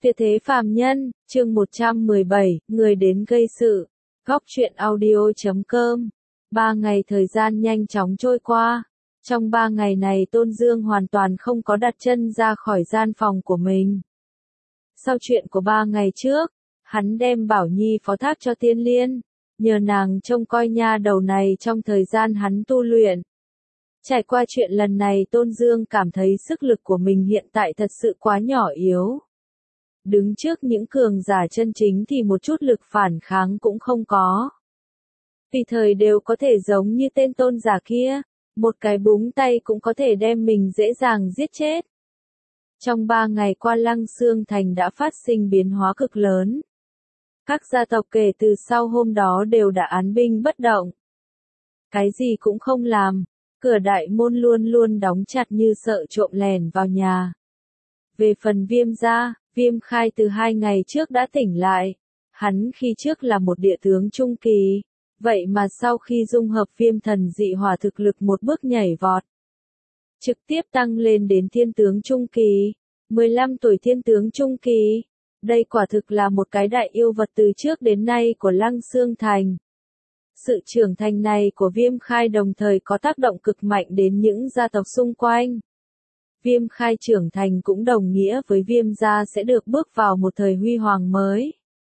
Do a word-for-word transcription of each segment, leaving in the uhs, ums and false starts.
Tuyệt thế phàm nhân, chương một trăm mười bảy, người đến gây sự. Góc truyện audio chấm com. Ba ngày thời gian nhanh chóng trôi qua. Trong ba ngày này Tôn Dương hoàn toàn không có đặt chân ra khỏi gian phòng của mình. Sau chuyện của ba ngày trước, hắn đem Bảo Nhi phó thác cho Tiên Liên, nhờ nàng trông coi nha đầu này trong thời gian hắn tu luyện. Trải qua chuyện lần này Tôn Dương cảm thấy sức lực của mình hiện tại thật sự quá nhỏ yếu. Đứng trước những cường giả chân chính thì một chút lực phản kháng cũng không có. Tùy thời đều có thể giống như tên tôn giả kia, một cái búng tay cũng có thể đem mình dễ dàng giết chết. Trong ba ngày qua Lăng Xương Thành đã phát sinh biến hóa cực lớn. Các gia tộc kể từ sau hôm đó đều đã án binh bất động. Cái gì cũng không làm, cửa đại môn luôn luôn đóng chặt như sợ trộm lẻn vào nhà. Về phần Viêm gia, Viêm Khai từ hai ngày trước đã tỉnh lại. Hắn khi trước là một địa tướng trung kỳ, vậy mà sau khi dung hợp Viêm thần dị hỏa thực lực một bước nhảy vọt, trực tiếp tăng lên đến thiên tướng trung kỳ, mười lăm tuổi thiên tướng trung kỳ. Đây quả thực là một cái đại yêu vật từ trước đến nay của Lăng Xương Thành. Sự trưởng thành này của Viêm Khai đồng thời có tác động cực mạnh đến những gia tộc xung quanh. Viêm Khai trưởng thành cũng đồng nghĩa với Viêm gia sẽ được bước vào một thời huy hoàng mới.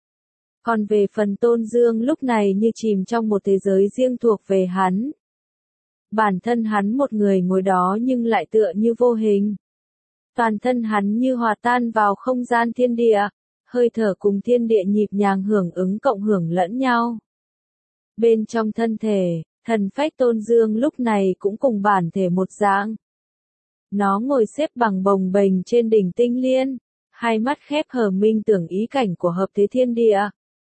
Còn về phần Tôn Dương lúc này như chìm trong một thế giới riêng thuộc về hắn. Bản thân hắn một người ngồi đó nhưng lại tựa như vô hình. Toàn thân hắn như hòa tan vào không gian thiên địa, hơi thở cùng thiên địa nhịp nhàng hưởng ứng cộng hưởng lẫn nhau. Bên trong thân thể, thần phách Tôn Dương lúc này cũng cùng bản thể một dạng. Nó ngồi xếp bằng bồng bềnh trên đỉnh Tinh Liên, hai mắt khép hờ minh tưởng ý cảnh của hợp thế thiên địa.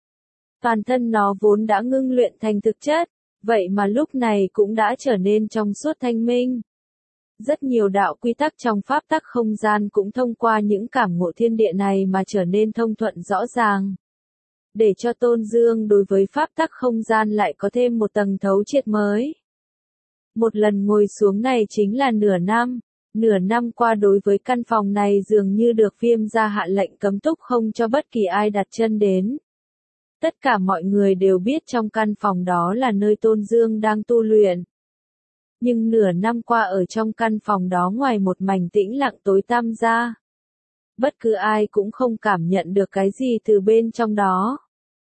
Toàn thân nó vốn đã ngưng luyện thành thực chất, vậy mà lúc này cũng đã trở nên trong suốt thanh minh. Rất nhiều đạo quy tắc trong pháp tắc không gian cũng thông qua những cảm ngộ thiên địa này mà trở nên thông thuận rõ ràng. Để cho Tôn Dương đối với pháp tắc không gian lại có thêm một tầng thấu triệt mới. Một lần ngồi xuống này chính là nửa năm. Nửa năm qua đối với căn phòng này dường như được Viêm gia hạ lệnh cấm túc không cho bất kỳ ai đặt chân đến. Tất cả mọi người đều biết trong căn phòng đó là nơi Tôn Dương đang tu luyện. Nhưng nửa năm qua ở trong căn phòng đó ngoài một mảnh tĩnh lặng tối tăm ra, bất cứ ai cũng không cảm nhận được cái gì từ bên trong đó.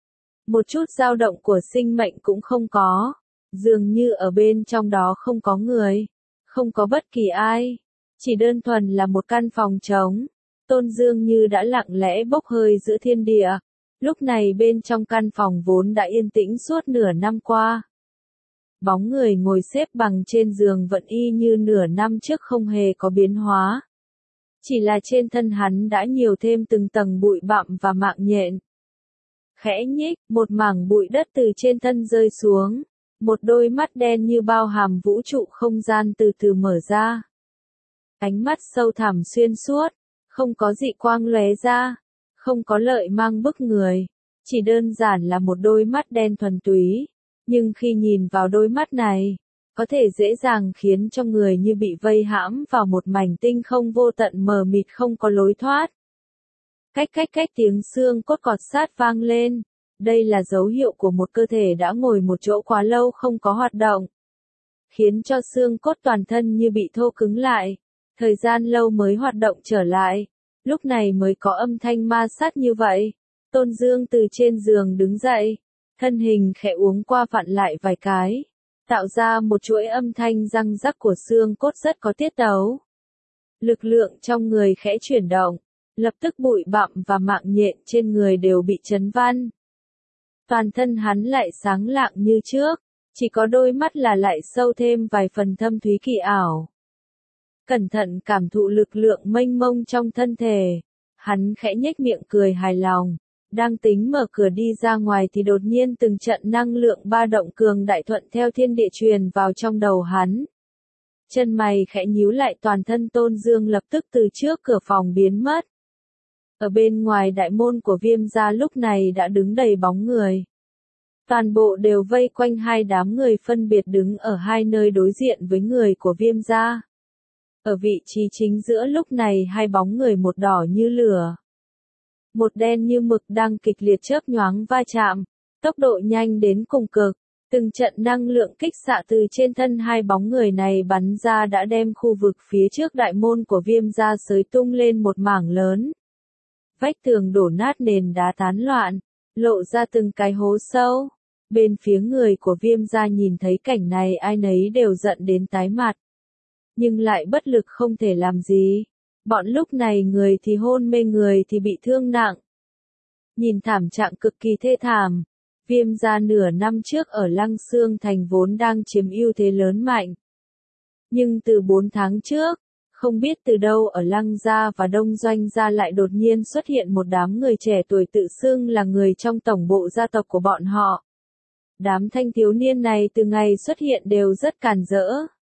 Một chút dao động của sinh mệnh cũng không có, dường như ở bên trong đó không có người, không có bất kỳ ai. Chỉ đơn thuần là một căn phòng trống. Tôn Dương như đã lặng lẽ bốc hơi giữa thiên địa. Lúc này bên trong căn phòng vốn đã yên tĩnh suốt nửa năm qua. Bóng người ngồi xếp bằng trên giường vẫn y như nửa năm trước không hề có biến hóa. Chỉ là trên thân hắn đã nhiều thêm từng tầng bụi bặm và mạng nhện. Khẽ nhích, một mảng bụi đất từ trên thân rơi xuống. Một đôi mắt đen như bao hàm vũ trụ không gian từ từ mở ra. Ánh mắt sâu thẳm xuyên suốt, không có dị quang lóe ra, không có lợi mang bức người, chỉ đơn giản là một đôi mắt đen thuần túy, nhưng khi nhìn vào đôi mắt này, có thể dễ dàng khiến cho người như bị vây hãm vào một mảnh tinh không vô tận mờ mịt không có lối thoát. Cách cách cách tiếng xương cốt cọt sát vang lên, đây là dấu hiệu của một cơ thể đã ngồi một chỗ quá lâu không có hoạt động, khiến cho xương cốt toàn thân như bị thô cứng lại. Thời gian lâu mới hoạt động trở lại, lúc này mới có âm thanh ma sát như vậy. Tôn Dương từ trên giường đứng dậy, thân hình khẽ uống qua vặn lại vài cái, tạo ra một chuỗi âm thanh răng rắc của xương cốt rất có tiết tấu. Lực lượng trong người khẽ chuyển động, lập tức bụi bặm và mạng nhện trên người đều bị chấn văn. Toàn thân hắn lại sáng lạng như trước, chỉ có đôi mắt là lại sâu thêm vài phần thâm thúy kỳ ảo. Cẩn thận cảm thụ lực lượng mênh mông trong thân thể, hắn khẽ nhếch miệng cười hài lòng, đang tính mở cửa đi ra ngoài thì đột nhiên từng trận năng lượng ba động cường đại thuận theo thiên địa truyền vào trong đầu hắn. Chân mày khẽ nhíu lại, toàn thân Tôn Dương lập tức từ trước cửa phòng biến mất. Ở bên ngoài đại môn của Viêm gia lúc này đã đứng đầy bóng người. Toàn bộ đều vây quanh hai đám người phân biệt đứng ở hai nơi đối diện với người của Viêm gia. Ở vị trí chính giữa lúc này hai bóng người một đỏ như lửa. một đen như mực đang kịch liệt chớp nhoáng va chạm, tốc độ nhanh đến cùng cực. Từng trận năng lượng kích xạ từ trên thân hai bóng người này bắn ra đã đem khu vực phía trước đại môn của Viêm gia xới tung lên một mảng lớn. Vách tường đổ nát, nền đá tán loạn, lộ ra từng cái hố sâu. Bên phía người của Viêm gia nhìn thấy cảnh này ai nấy đều giận đến tái mặt. Nhưng lại bất lực không thể làm gì. Bọn lúc này người thì hôn mê, người thì bị thương nặng. Nhìn thảm trạng cực kỳ thê thảm. Viêm gia nửa năm trước ở Lăng Xương Thành vốn đang chiếm ưu thế lớn mạnh. Nhưng từ bốn tháng trước, không biết từ đâu ở Lăng gia và Đông Doanh gia lại đột nhiên xuất hiện một đám người trẻ tuổi tự xưng là người trong tổng bộ gia tộc của bọn họ. Đám thanh thiếu niên này từ ngày xuất hiện đều rất càn rỡ.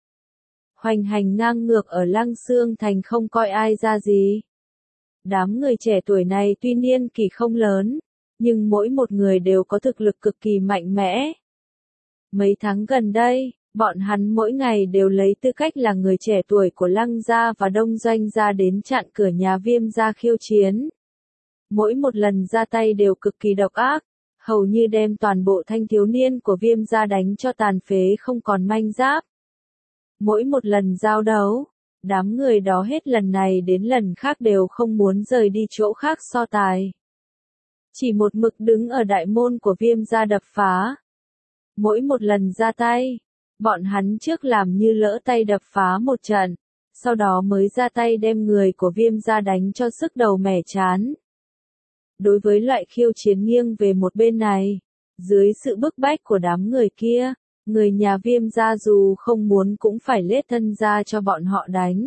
Hoành hành ngang ngược ở Lăng Xương Thành không coi ai ra gì. Đám người trẻ tuổi này tuy niên kỷ không lớn, nhưng mỗi một người đều có thực lực cực kỳ mạnh mẽ. Mấy tháng gần đây, bọn hắn mỗi ngày đều lấy tư cách là người trẻ tuổi của Lăng gia và Đông Doanh gia đến chặn cửa nhà Viêm gia khiêu chiến. Mỗi một lần ra tay đều cực kỳ độc ác, hầu như đem toàn bộ thanh thiếu niên của Viêm gia đánh cho tàn phế không còn manh giáp. Mỗi một lần giao đấu, đám người đó hết lần này đến lần khác đều không muốn rời đi chỗ khác so tài. Chỉ một mực đứng ở đại môn của Viêm gia đập phá. Mỗi một lần ra tay, bọn hắn trước làm như lỡ tay đập phá một trận, sau đó mới ra tay đem người của Viêm gia đánh cho sức đầu mẻ chán. Đối với loại khiêu chiến nghiêng về một bên này, dưới sự bức bách của đám người kia, người nhà Viêm gia dù không muốn cũng phải lết thân ra cho bọn họ đánh.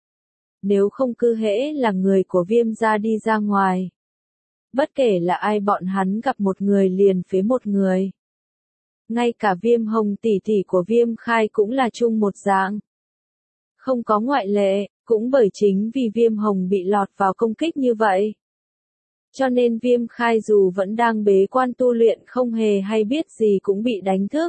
Nếu không cứ hễ là người của Viêm gia đi ra ngoài. Bất kể là ai bọn hắn gặp một người liền phế một người. Ngay cả Viêm Hồng tỷ tỷ của Viêm Khai cũng là chung một dạng. Không có ngoại lệ, cũng bởi chính vì Viêm Hồng bị lọt vào công kích như vậy. Cho nên Viêm Khai dù vẫn đang bế quan tu luyện không hề hay biết gì cũng bị đánh thức.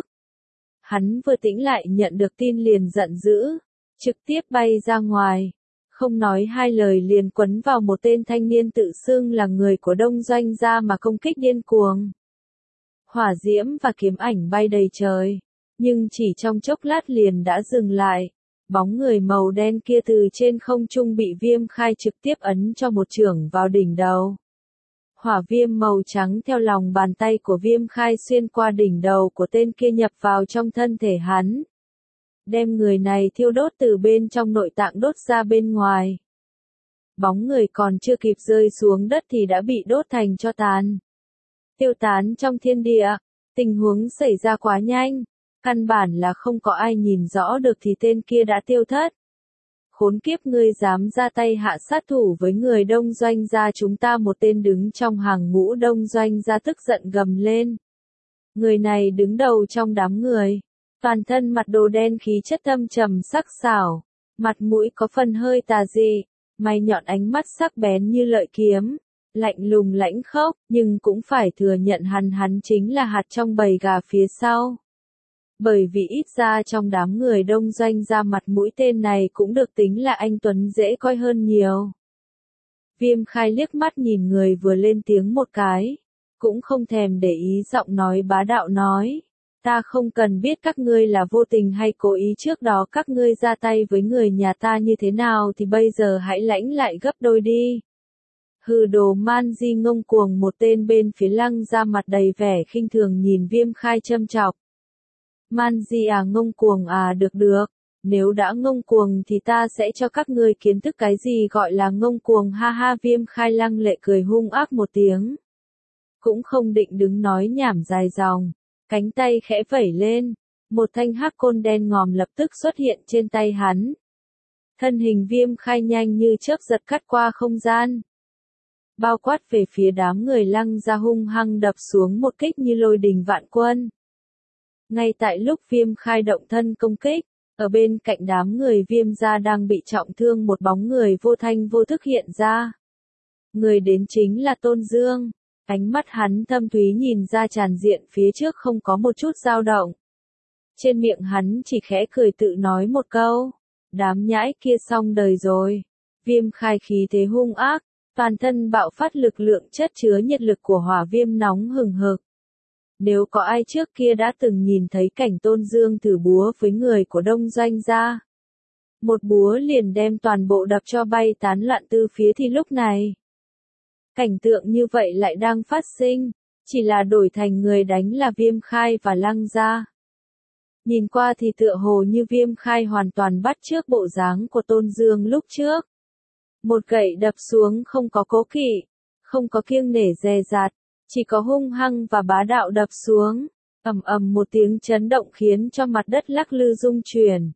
Hắn vừa tĩnh lại nhận được tin liền giận dữ, trực tiếp bay ra ngoài. Không nói hai lời liền quấn vào một tên thanh niên tự xưng là người của Đông Doanh gia mà công kích điên cuồng. Hỏa diễm và kiếm ảnh bay đầy trời, nhưng chỉ trong chốc lát liền đã dừng lại. Bóng người màu đen kia từ trên không trung bị Viêm Khai trực tiếp ấn cho một chưởng vào đỉnh đầu. Hỏa viêm màu trắng theo lòng bàn tay của Viêm Khai xuyên qua đỉnh đầu của tên kia nhập vào trong thân thể hắn. Đem người này thiêu đốt từ bên trong nội tạng đốt ra bên ngoài. Bóng người còn chưa kịp rơi xuống đất thì đã bị đốt thành tro tàn. Tiêu tán trong thiên địa, tình huống xảy ra quá nhanh, căn bản là không có ai nhìn rõ được thì tên kia đã tiêu thất. Khốn kiếp, ngươi dám ra tay hạ sát thủ với người Đông Doanh gia chúng ta, một tên đứng trong hàng ngũ Đông Doanh gia tức giận gầm lên. Người này đứng đầu trong đám người. Toàn thân mặt đồ đen, khí chất âm trầm sắc sảo, mặt mũi có phần hơi tà dị, mày nhọn, ánh mắt sắc bén như lợi kiếm, lạnh lùng lãnh khốc, nhưng cũng phải thừa nhận hắn hắn chính là hạt trong bầy gà phía sau. Bởi vì ít ra trong đám người Đông Doanh ra mặt mũi tên này cũng được tính là anh tuấn dễ coi hơn nhiều. Viêm Khai liếc mắt nhìn người vừa lên tiếng một cái, cũng không thèm để ý, giọng nói bá đạo nói. Ta không cần biết các ngươi là vô tình hay cố ý, trước đó các ngươi ra tay với người nhà ta như thế nào thì bây giờ hãy lãnh lại gấp đôi đi. Hừ, đồ man di ngông cuồng, một tên bên phía Lăng ra mặt đầy vẻ khinh thường nhìn Viêm Khai châm chọc. Man di à, ngông cuồng à, được được, nếu đã ngông cuồng thì ta sẽ cho các ngươi kiến thức cái gì gọi là ngông cuồng, ha ha. Viêm Khai lăng lệ cười hung ác một tiếng. Cũng không định đứng nói nhảm dài dòng. Cánh tay khẽ vẩy lên, một thanh hắc côn đen ngòm lập tức xuất hiện trên tay hắn. Thân hình Viêm Khai nhanh như chớp giật cắt qua không gian. Bao quát về phía đám người Lăng ra hung hăng đập xuống một kích như lôi đình vạn quân. Ngay tại lúc Viêm Khai động thân công kích, ở bên cạnh đám người Viêm gia đang bị trọng thương một bóng người vô thanh vô thức hiện ra. Người đến chính là Tôn Dương. Ánh mắt hắn thâm thúy nhìn ra tràn diện phía trước không có một chút dao động. Trên miệng hắn chỉ khẽ cười tự nói một câu. Đám nhãi kia xong đời rồi. Viêm Khai khí thế hung ác, toàn thân bạo phát lực lượng chất chứa nhiệt lực của hỏa viêm nóng hừng hực. Nếu có ai trước kia đã từng nhìn thấy cảnh Tôn Dương thử búa với người của Đông Doanh gia, một búa liền đem toàn bộ đập cho bay tán loạn tứ phía thì lúc này, cảnh tượng như vậy lại đang phát sinh, chỉ là đổi thành người đánh là Viêm Khai và Lăng Gia. Nhìn qua thì tựa hồ như Viêm Khai hoàn toàn bắt chước bộ dáng của Tôn Dương lúc trước. Một gậy đập xuống không có cố kỵ, không có kiêng nể dè dặt, chỉ có hung hăng và bá đạo đập xuống, ầm ầm một tiếng chấn động khiến cho mặt đất lắc lư rung chuyển.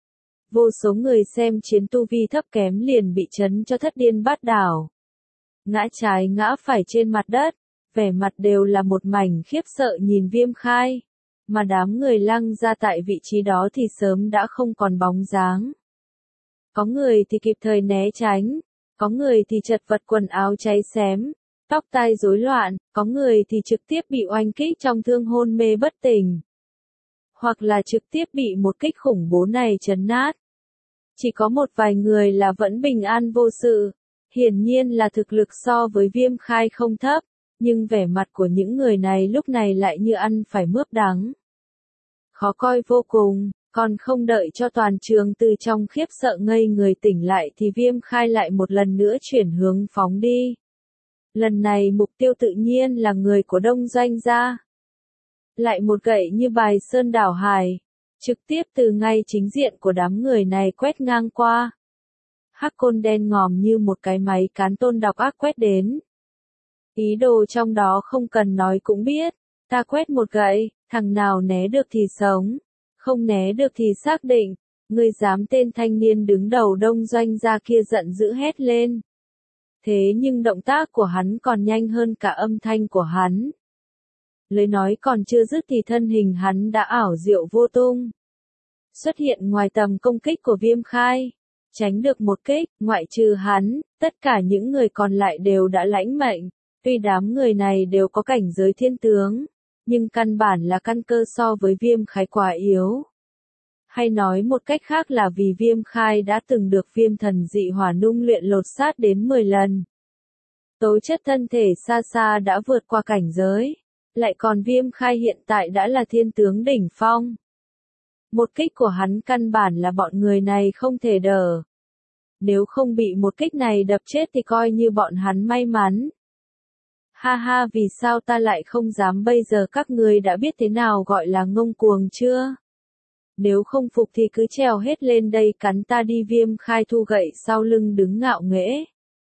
Vô số người xem chiến tu vi thấp kém liền bị chấn cho thất điên bát đảo. Ngã trái ngã phải trên mặt đất, vẻ mặt đều là một mảnh khiếp sợ nhìn Viêm Khai, mà đám người Lăng Gia tại vị trí đó thì sớm đã không còn bóng dáng. Có người thì kịp thời né tránh, có người thì chật vật quần áo cháy xém, tóc tai rối loạn, có người thì trực tiếp bị oanh kích trong thương hôn mê bất tỉnh, hoặc là trực tiếp bị một kích khủng bố này chấn nát. Chỉ có một vài người là vẫn bình an vô sự, hiển nhiên là thực lực so với Viêm Khai không thấp, nhưng vẻ mặt của những người này lúc này lại như ăn phải mướp đắng. Khó coi vô cùng, còn không đợi cho toàn trường từ trong khiếp sợ ngây người tỉnh lại thì Viêm Khai lại một lần nữa chuyển hướng phóng đi. Lần này mục tiêu tự nhiên là người của Đông Doanh gia. Lại một gậy như bài sơn đảo hải, trực tiếp từ ngay chính diện của đám người này quét ngang qua. Hắc côn đen ngòm như một cái máy cán tôn độc ác quét đến. Ý đồ trong đó không cần nói cũng biết, ta quét một gậy, thằng nào né được thì sống, không né được thì xác định, ngươi dám. Tên thanh niên đứng đầu Đông Doanh gia kia giận dữ hét lên. Thế nhưng động tác của hắn còn nhanh hơn cả âm thanh của hắn. Lời nói còn chưa dứt thì thân hình hắn đã ảo diệu vô tung, xuất hiện ngoài tầm công kích của Viêm Khai, tránh được một kích. Ngoại trừ hắn, tất cả những người còn lại đều đã lãnh mệnh. Tuy đám người này đều có cảnh giới thiên tướng, nhưng căn bản là căn cơ so với Viêm Khai quá yếu. Hay nói một cách khác là vì Viêm Khai đã từng được Viêm thần dị hỏa nung luyện lột xác đến mười lần. Tố chất thân thể xa xa đã vượt qua cảnh giới, lại còn Viêm Khai hiện tại đã là thiên tướng đỉnh phong. Một kích của hắn căn bản là bọn người này không thể đỡ. Nếu không bị một kích này đập chết thì coi như bọn hắn may mắn. Ha ha, vì sao ta lại không dám? Bây giờ các ngươi đã biết thế nào gọi là ngông cuồng chưa? Nếu không phục thì cứ trèo hết lên đây cắn ta đi. Viêm Khai thu gậy sau lưng đứng ngạo nghễ,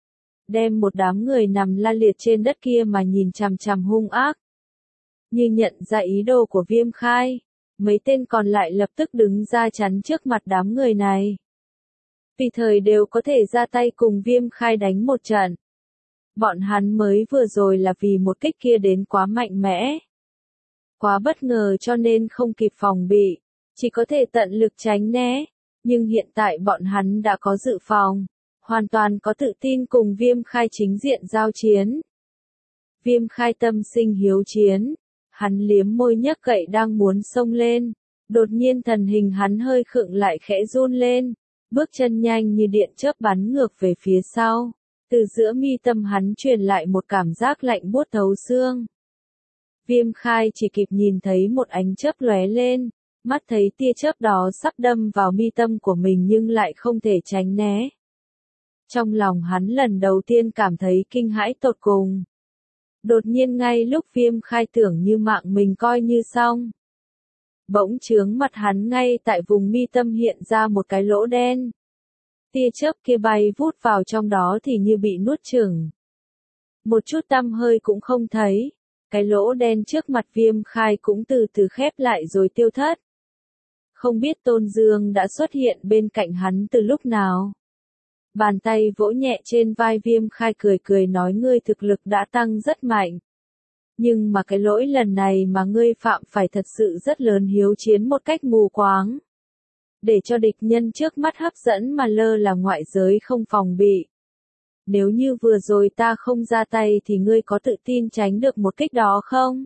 đem một đám người nằm la liệt trên đất kia mà nhìn chằm chằm hung ác. Như nhận ra ý đồ của Viêm Khai, mấy tên còn lại lập tức đứng ra chắn trước mặt đám người này. Vì thời đều có thể ra tay cùng Viêm Khai đánh một trận. Bọn hắn mới vừa rồi là vì một kích kia đến quá mạnh mẽ, quá bất ngờ cho nên không kịp phòng bị, chỉ có thể tận lực tránh né. Nhưng hiện tại bọn hắn đã có dự phòng, hoàn toàn có tự tin cùng Viêm Khai chính diện giao chiến. Viêm Khai tâm sinh hiếu chiến, hắn liếm môi nhấc gậy đang muốn xông lên, đột nhiên thần hình hắn hơi khựng lại khẽ run lên, bước chân nhanh như điện chớp bắn ngược về phía sau. Từ giữa mi tâm hắn truyền lại một cảm giác lạnh buốt thấu xương. Viêm Khai chỉ kịp nhìn thấy một ánh chớp lóe lên, mắt thấy tia chớp đó sắp đâm vào mi tâm của mình nhưng lại không thể tránh né. Trong lòng hắn lần đầu tiên cảm thấy kinh hãi tột cùng. Đột nhiên ngay lúc Viêm Khai tưởng như mạng mình coi như xong, bỗng chướng mặt hắn ngay tại vùng mi tâm hiện ra một cái lỗ đen. Tia chớp kia bay vút vào trong đó thì như bị nuốt chửng. Một chút tăm hơi cũng không thấy, cái lỗ đen trước mặt Viêm Khai cũng từ từ khép lại rồi tiêu thất. Không biết Tôn Dương đã xuất hiện bên cạnh hắn từ lúc nào. Bàn tay vỗ nhẹ trên vai Viêm Khai cười cười nói ngươi thực lực đã tăng rất mạnh. Nhưng mà cái lỗi lần này mà ngươi phạm phải thật sự rất lớn, hiếu chiến một cách mù quáng. Để cho địch nhân trước mắt hấp dẫn mà lơ là ngoại giới không phòng bị. Nếu như vừa rồi ta không ra tay thì ngươi có tự tin tránh được một kích đó không?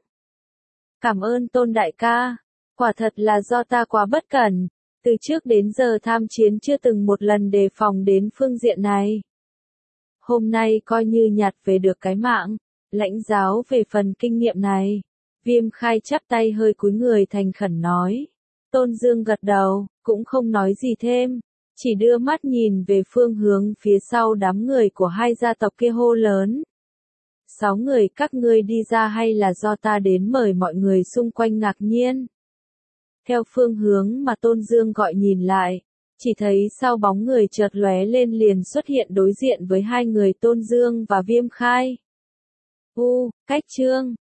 Cảm ơn Tôn đại ca, quả thật là do ta quá bất cẩn, từ trước đến giờ tham chiến chưa từng một lần đề phòng đến phương diện này. Hôm nay coi như nhặt về được cái mạng, lãnh giáo về phần kinh nghiệm này. Viêm Khai chắp tay hơi cúi người thành khẩn nói. Tôn Dương gật đầu, cũng không nói gì thêm, chỉ đưa mắt nhìn về phương hướng phía sau đám người của hai gia tộc kia hô lớn. Sáu người các ngươi đi ra hay là do ta đến mời mọi người xung quanh ngạc nhiên. Theo phương hướng mà Tôn Dương gọi nhìn lại, chỉ thấy sau bóng người chợt lóe lên liền xuất hiện đối diện với hai người Tôn Dương và Viêm Khai. U, cách Trương,